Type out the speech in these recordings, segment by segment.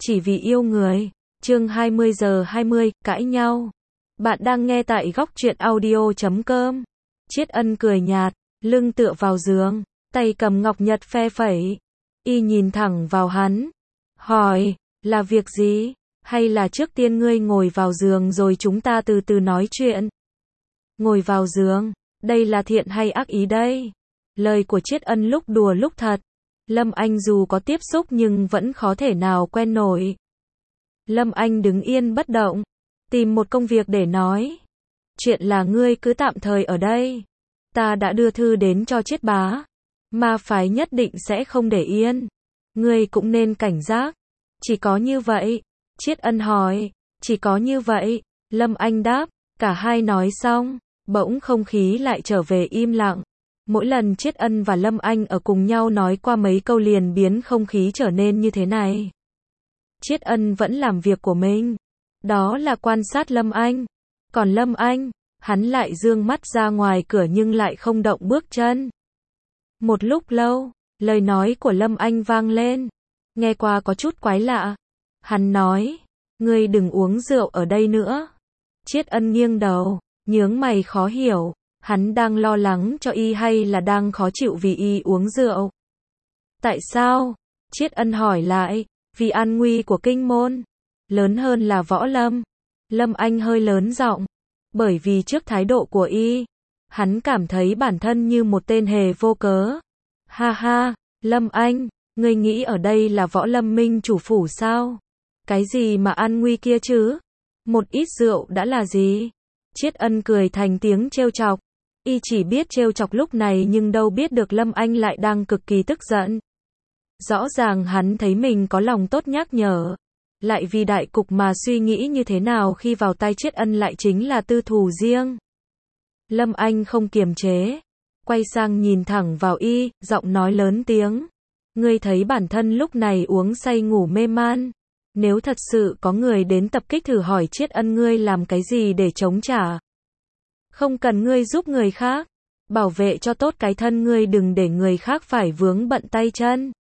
Chỉ vì yêu người. Chương 20:20, cãi nhau. Bạn đang nghe tại góc truyện audio.com. Triết Ân cười nhạt, lưng tựa vào giường, tay cầm ngọc nhật phe phẩy. Y nhìn thẳng vào hắn, hỏi, là việc gì? Hay là trước tiên ngươi ngồi vào giường rồi chúng ta từ từ nói chuyện? Ngồi vào giường, đây là thiện hay ác ý đây? Lời của Triết Ân lúc đùa lúc thật. Lâm Anh dù có tiếp xúc nhưng vẫn khó thể nào quen nổi. Lâm Anh đứng yên bất động, tìm một công việc để nói. Chuyện là ngươi cứ tạm thời ở đây. Ta đã đưa thư đến cho Triết bá. Ma phái nhất định sẽ không để yên. Ngươi cũng nên cảnh giác. Chỉ có như vậy. Triết Ân hỏi. Chỉ có như vậy. Lâm Anh đáp. Cả hai nói xong, bỗng không khí lại trở về im lặng. Mỗi lần Triết Ân và Lâm Anh ở cùng nhau nói qua mấy câu liền biến không khí trở nên như thế này. Triết Ân vẫn làm việc của mình. Đó là quan sát Lâm Anh. Còn Lâm Anh, hắn lại dương mắt ra ngoài cửa nhưng lại không động bước chân. Một lúc lâu, lời nói của Lâm Anh vang lên. Nghe qua có chút quái lạ. Hắn nói, ngươi đừng uống rượu ở đây nữa. Triết Ân nghiêng đầu, nhướng mày khó hiểu. Hắn đang lo lắng cho y hay là đang khó chịu vì y uống rượu? Tại sao? Triết Ân hỏi lại. Vì an nguy của kinh môn. Lớn hơn là võ lâm. Lâm Anh hơi lớn giọng. Bởi vì trước thái độ của y, hắn cảm thấy bản thân như một tên hề vô cớ. Ha ha, Lâm Anh, ngươi nghĩ ở đây là võ lâm minh chủ phủ sao? Cái gì mà an nguy kia chứ? Một ít rượu đã là gì? Triết Ân cười thành tiếng trêu chọc. Y chỉ biết trêu chọc lúc này nhưng đâu biết được Lâm Anh lại đang cực kỳ tức giận. Rõ ràng hắn thấy mình có lòng tốt nhắc nhở. Lại vì đại cục mà suy nghĩ như thế nào khi vào tay Triết Ân lại chính là tư thù riêng. Lâm Anh không kiềm chế. Quay sang nhìn thẳng vào y, giọng nói lớn tiếng. Ngươi thấy bản thân lúc này uống say ngủ mê man. Nếu thật sự có người đến tập kích thử hỏi Triết Ân ngươi làm cái gì để chống trả. Không cần ngươi giúp người khác. Bảo vệ cho tốt cái thân ngươi đừng để người khác phải vướng bận tay chân.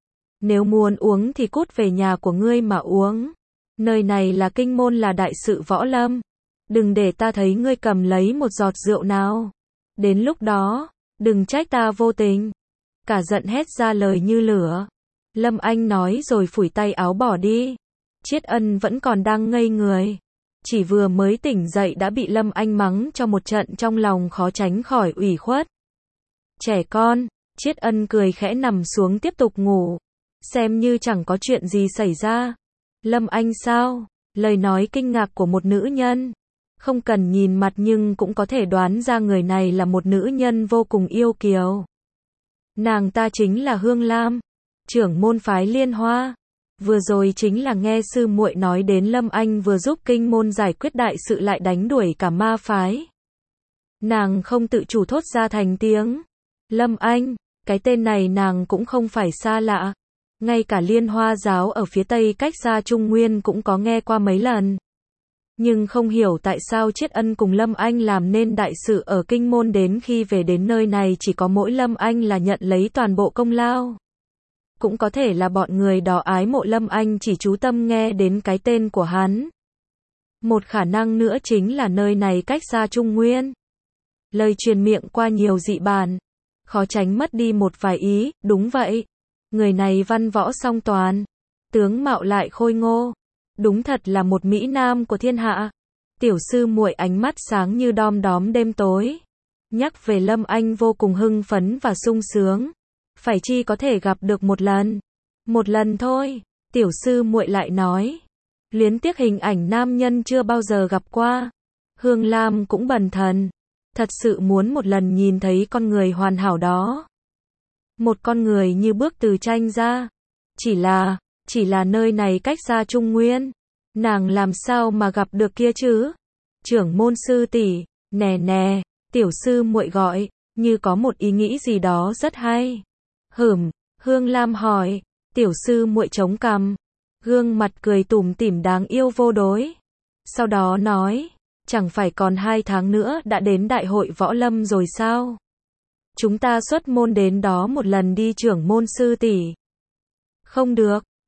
Nếu muốn uống thì cút về nhà của ngươi mà uống. Nơi này là kinh môn là đại sự võ lâm. Đừng để ta thấy ngươi cầm lấy một giọt rượu nào. Đến lúc đó, đừng trách ta vô tình. Cả giận hét ra lời như lửa. Lâm Anh nói rồi phủi tay áo bỏ đi. Triết Ân vẫn còn đang ngây người. Chỉ vừa mới tỉnh dậy đã bị Lâm Anh mắng cho một trận trong lòng khó tránh khỏi ủy khuất. Trẻ con, Triết Ân cười khẽ nằm xuống tiếp tục ngủ. Xem như chẳng có chuyện gì xảy ra. Lâm Anh sao? Lời nói kinh ngạc của một nữ nhân. Không cần nhìn mặt nhưng cũng có thể đoán ra người này là một nữ nhân vô cùng yêu kiều. Nàng ta chính là Hương Lam, trưởng môn phái Liên Hoa. Vừa rồi chính là nghe sư muội nói đến Lâm Anh vừa giúp kinh môn giải quyết đại sự lại đánh đuổi cả ma phái. Nàng không tự chủ thốt ra thành tiếng. Lâm Anh, cái tên này nàng cũng không phải xa lạ. Ngay cả Liên Hoa giáo ở phía tây cách xa Trung Nguyên cũng có nghe qua mấy lần. Nhưng không hiểu tại sao Triết Ân cùng Lâm Anh làm nên đại sự ở kinh môn đến khi về đến nơi này chỉ có mỗi Lâm Anh là nhận lấy toàn bộ công lao. Cũng có thể là bọn người đó ái mộ Lâm Anh chỉ chú tâm nghe đến cái tên của hắn. Một khả năng nữa chính là nơi này cách xa Trung Nguyên. Lời truyền miệng qua nhiều dị bản. Khó tránh mất đi một vài ý, đúng vậy. Người này văn võ song toàn. Tướng mạo lại khôi ngô. Đúng thật là một mỹ nam của thiên hạ. Tiểu sư muội ánh mắt sáng như đom đóm đêm tối. Nhắc về Lâm Anh vô cùng hưng phấn và sung sướng. Phải chi có thể gặp được một lần. Một lần thôi, tiểu sư muội lại nói. Luyến tiếc hình ảnh nam nhân chưa bao giờ gặp qua. Hương Lam cũng bần thần. Thật sự muốn một lần nhìn thấy con người hoàn hảo đó. Một con người như bước từ tranh ra. Chỉ là nơi này cách xa Trung Nguyên. Nàng làm sao mà gặp được kia chứ? Trưởng môn sư tỷ, nè, tiểu sư muội gọi, như có một ý nghĩ gì đó rất hay. Hương Lam hỏi, tiểu sư muội chống cằm, gương mặt cười tủm tỉm đáng yêu vô đối. Sau đó nói, chẳng phải còn 2 tháng nữa đã đến đại hội võ lâm rồi sao? Chúng ta xuất môn đến đó một lần đi trưởng môn sư tỷ. Không được,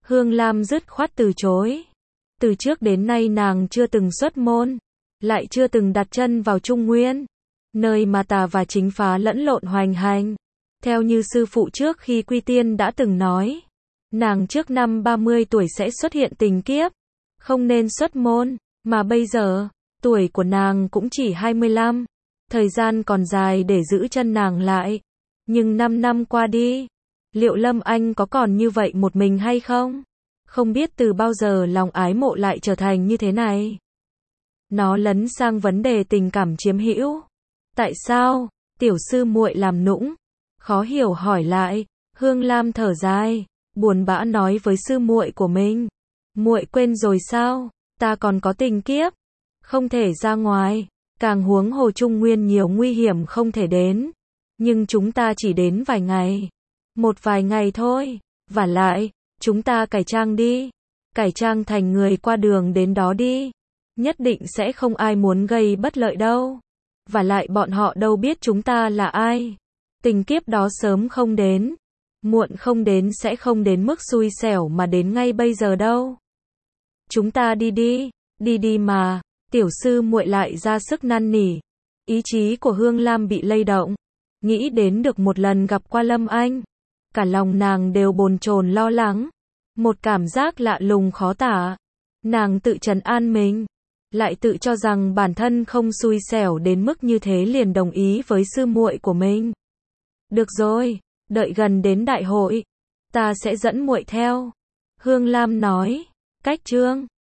Hương Lam dứt khoát từ chối. Từ trước đến nay nàng chưa từng xuất môn, lại chưa từng đặt chân vào Trung Nguyên, nơi mà tà và chính phá lẫn lộn hoành hành. Theo như sư phụ trước khi quy tiên đã từng nói, nàng trước năm 30 tuổi sẽ xuất hiện tình kiếp, không nên xuất môn, mà bây giờ, tuổi của nàng cũng chỉ 25, thời gian còn dài để giữ chân nàng lại. Nhưng 5 năm qua đi, liệu Lâm Anh có còn như vậy một mình hay không? Không biết từ bao giờ lòng ái mộ lại trở thành như thế này. Nó lấn sang vấn đề tình cảm chiếm hữu. Tại sao? Tiểu sư muội làm nũng, khó hiểu hỏi lại. Hương Lam thở dài, buồn bã nói với sư muội của mình. Muội quên rồi sao? Ta còn có tình kiếp, không thể ra ngoài, càng huống hồ Trung Nguyên nhiều nguy hiểm không thể đến. Nhưng chúng ta chỉ đến vài ngày, một vài ngày thôi. Vả lại, chúng ta cải trang đi, cải trang thành người qua đường đến đó đi. Nhất định sẽ không ai muốn gây bất lợi đâu. Vả lại bọn họ đâu biết chúng ta là ai. Tình kiếp đó sớm không đến, muộn không đến sẽ không đến mức xui xẻo mà đến ngay bây giờ đâu. Chúng ta đi đi, đi đi mà. Tiểu sư muội lại ra sức năn nỉ. Ý chí của Hương Lam bị lay động, nghĩ đến được một lần gặp qua Lâm Anh, cả lòng nàng đều bồn chồn lo lắng, một cảm giác lạ lùng khó tả. Nàng tự trấn an mình, lại tự cho rằng bản thân không xui xẻo đến mức như thế, liền đồng ý với sư muội của mình. Được rồi, đợi gần đến đại hội, ta sẽ dẫn muội theo. Hương Lam nói. Cách chương